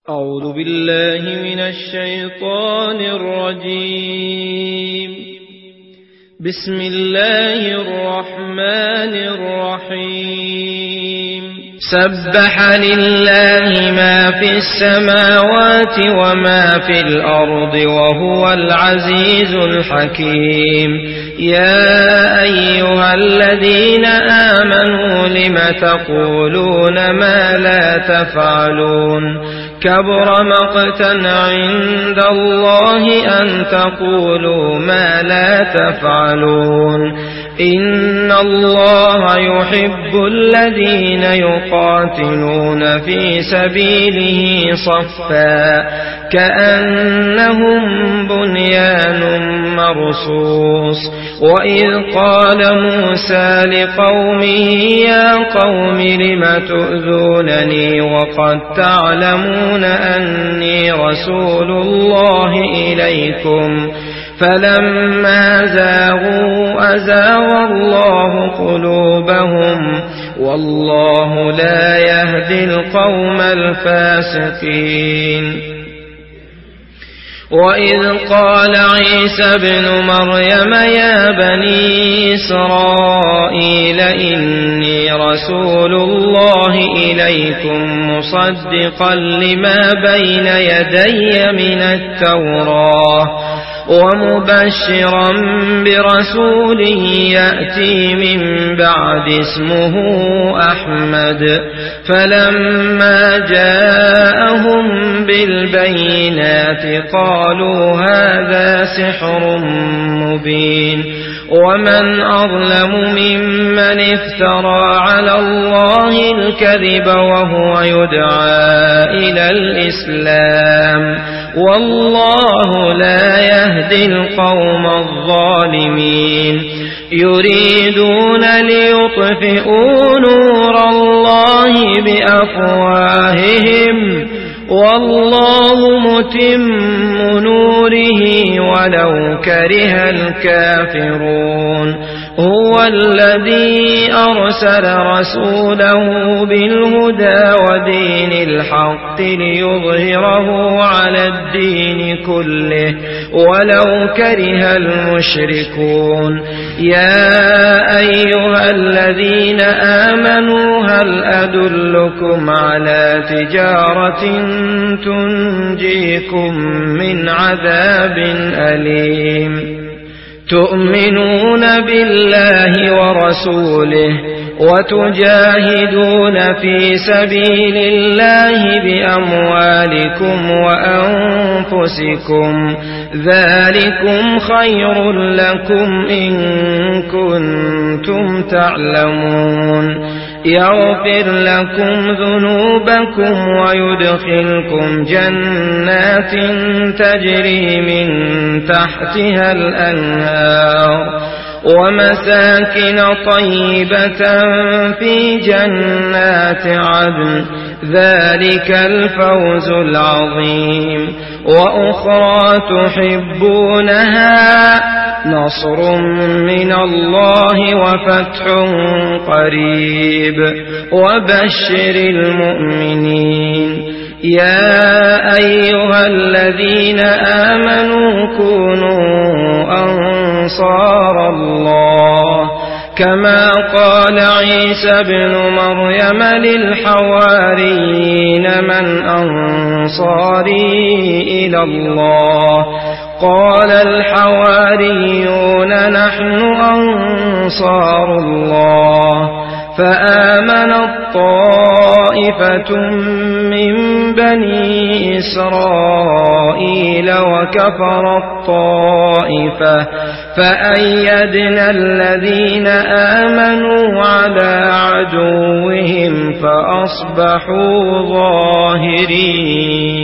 أعوذ بالله من الشيطان الرجيم. بسم الله الرحمن الرحيم. سبح لله ما في السماوات وما في الأرض وهو العزيز الحكيم. يا أيها الذين آمنوا لم تقولون ما لا تفعلون كبر مقتا عند الله أن تقولوا ما لا تفعلون إن الله يحب الذين يقاتلون في سبيله صفا كأنهم بنيان مرصوص. وإذ قال موسى لقومه يا قوم لم تؤذونني وقد تعلمون أني رسول الله إليكم فلما زاغوا أزاغ الله قلوبهم والله لا يهدي القوم الفاسقين. وإذ قال عيسى ابن مريم يا بني إسرائيل إني رسول الله إليكم مصدقا لما بين يدي من التوراة ومبشرا برسول يأتي من بعد اسمه أحمد. فلما جاءهم بالبينات قالوا هذا سحر مبين. ومن أظلم ممن افترى على الله الكذب وهو يدعى إلى الإسلام والله لا يهدي القوم الظالمين. يريدون ليطفئوا نور الله بأفواههم والله متم نوره ولو كره الكافرون. هو الذي أرسل رسوله بالهدى ودين الحق ليظهره على الدين كله ولو كره المشركون. يا أيها الذين آمنوا هل أدلكم على تجارة تنجيكم من عذاب أليم تؤمنون بالله ورسوله وتجاهدون في سبيل الله بأموالكم وأنفسكم ذلكم خير لكم إن كنتم تعلمون. يغفر لكم ذنوبكم ويدخلكم جنات تجري من تحتها الأنهار ومساكن طيبة في جنات عدن ذلك الفوز العظيم. وأخرى تحبونها نصر من الله وفتح قريب وبشر المؤمنين. يا أيها الذين آمنوا كونوا أنصار الله كما قال عيسى ابن مريم للحواريين من أنصاري إلى الله قال الحواريون نحن أنصار الله. فآمنت طائفة من بني إسرائيل وكفرت طائفة فأيدنا الذين آمنوا على عدوهم فأصبحوا ظاهرين.